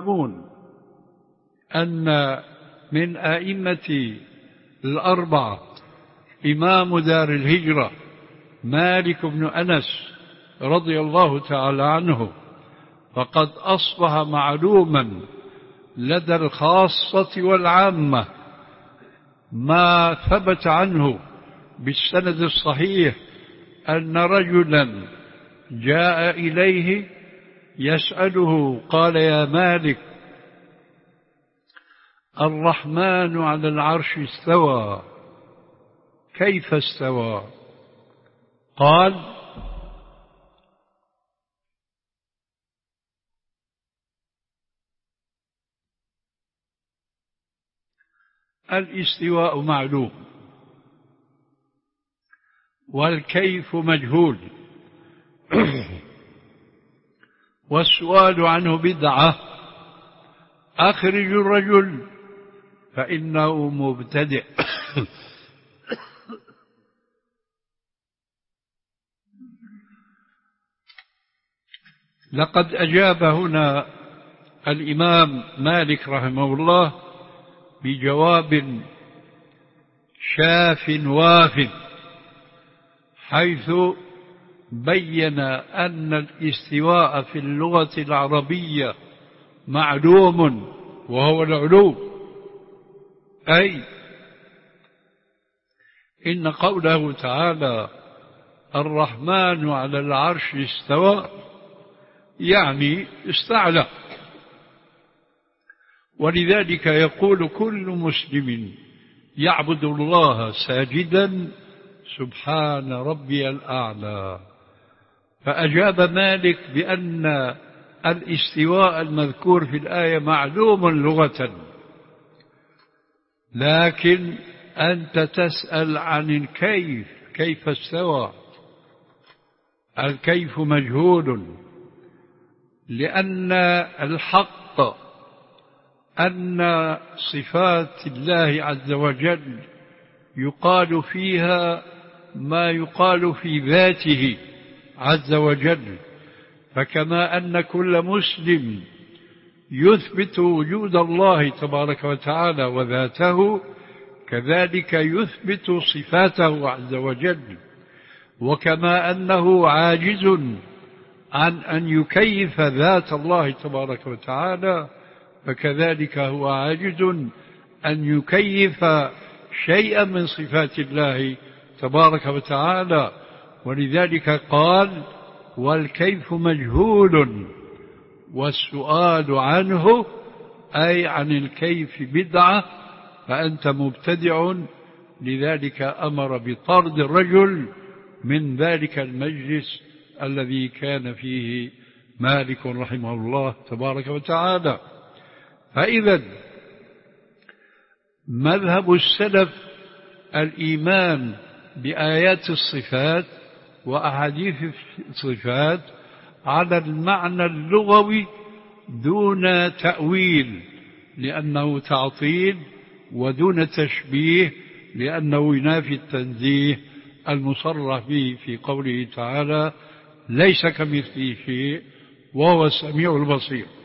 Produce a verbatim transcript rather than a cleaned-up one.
يعلمون أن من أئمة الأربعة إمام دار الهجرة مالك بن أنس رضي الله تعالى عنه، فقد أصبح معلوما لدى الخاصة والعامة ما ثبت عنه بالسند الصحيح أن رجلا جاء إليه يسأله قال: يا مالك، الرحمن على العرش استوى، كيف استوى؟ قال: الاستواء معلوم والكيف مجهول والسؤال عنه بدعة، أخرج الرجل فإنه مبتدئ. لقد أجاب هنا الإمام مالك رحمه الله بجواب شاف واف، حيث بين أن الاستواء في اللغة العربية معلوم وهو العلو، أي إن قوله تعالى الرحمن على العرش استوى يعني استعلى. ولذلك يقول كل مسلم يعبد الله ساجدا: سبحان ربي الأعلى. فأجاب مالك بأن الاستواء المذكور في الآية معلوم لغة، لكن أنت تسأل عن الكيف، كيف استوى؟ الكيف مجهول، لأن الحق أن صفات الله عز وجل يقال فيها ما يقال في ذاته عز وجل. فكما أن كل مسلم يثبت وجود الله تبارك وتعالى وذاته، كذلك يثبت صفاته عز وجل. وكما أنه عاجز عن أن يكيف ذات الله تبارك وتعالى، فكذلك هو عاجز أن يكيف شيئا من صفات الله تبارك وتعالى. ولذلك قال: والكيف مجهول والسؤال عنه، أي عن الكيف بدعة، فأنت مبتدع. لذلك أمر بطرد الرجل من ذلك المجلس الذي كان فيه مالك رحمه الله تبارك وتعالى. فإذا مذهب السلف الإيمان بآيات الصفات وأحاديث الصفات على المعنى اللغوي دون تأويل لأنه تعطيل، ودون تشبيه لأنه ينافي التنزيه المصرح به في قوله تعالى: ليس كمثله شيء وهو السميع البصير.